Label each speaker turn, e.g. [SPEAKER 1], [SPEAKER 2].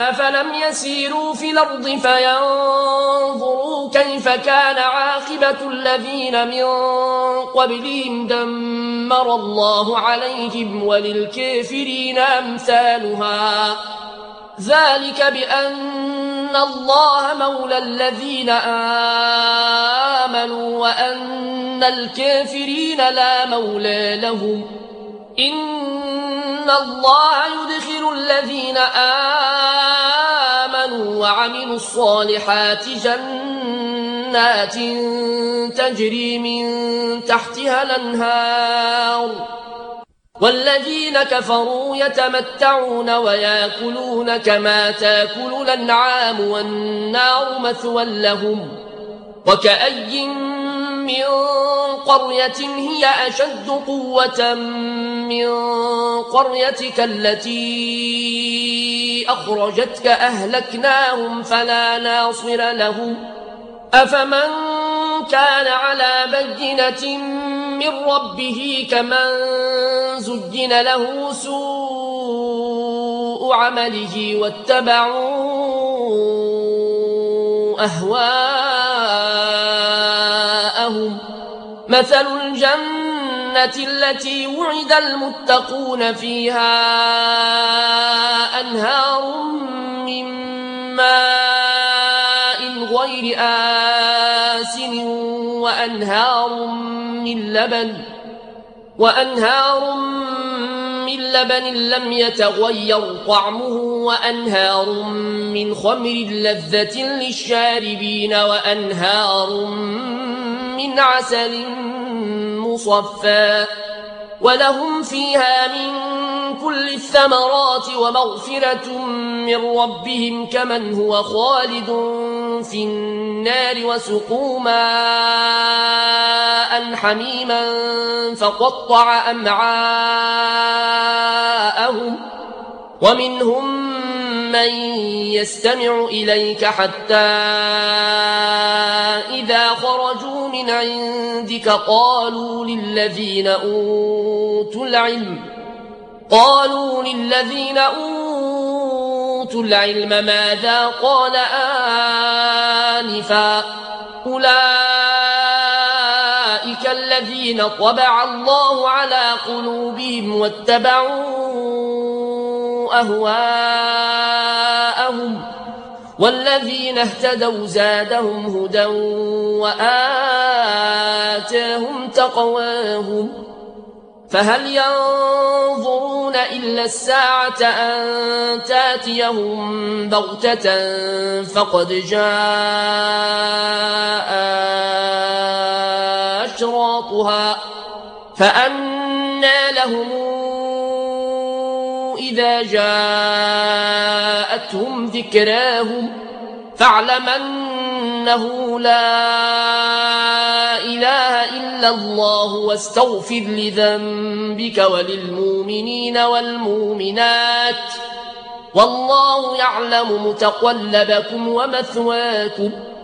[SPEAKER 1] أفلم يسيروا في الأرض فينظروا كيف كان عاقبة الذين من قبلهم دمر الله عليهم وللكافرين أمثالها ذلك بأن الله مولى الذين آمنوا وأن الكافرين لا مولى لهم إن الله يدخل الذين آمنوا وعملوا الصالحات جنات تجري من تحتها الأنهار والذين كفروا يتمتعون ويأكلون كما تأكل الأنعام والنار مثوى لهم وكأي من قرية هي أشد قوة من قريتك التي أخرجتك أهلكناهم فلا ناصر لهم أفمن كان على بينة من ربه كمن زين له سوء عمله واتبعوا أهواءهم مثل الجنة التي وعد المتقون فيها أنهار من ماء غير آسن وأنهار من لبن لم يتغير طعمه وأنهار من خمر لذة للشاربين وأنهار من عسل مصفى ولهم فيها من كل الثمرات ومغفرة من ربهم كمن هو خالد في النار وسقوا ماء حميما فقطع أمعاءهم ومنهم من يستمع إليك حتى إذا خرجوا من عندك قالوا للذين أوتوا العلم ماذا قال آنفا أولئك الذين طبع الله على قلوبهم واتبعوا أهواءهم والذين اهتدوا زادهم هدى وآتاهم تقواهم فهل ينظرون إلا الساعة أن تاتيهم بغتة فقد جاء أشراطها فأنى لهم إذا جاءتهم ذكراهم فاعلم أنه لا إله إلا الله واستغفر لذنبك وللمؤمنين والمؤمنات والله يعلم متقلبكم ومثواكم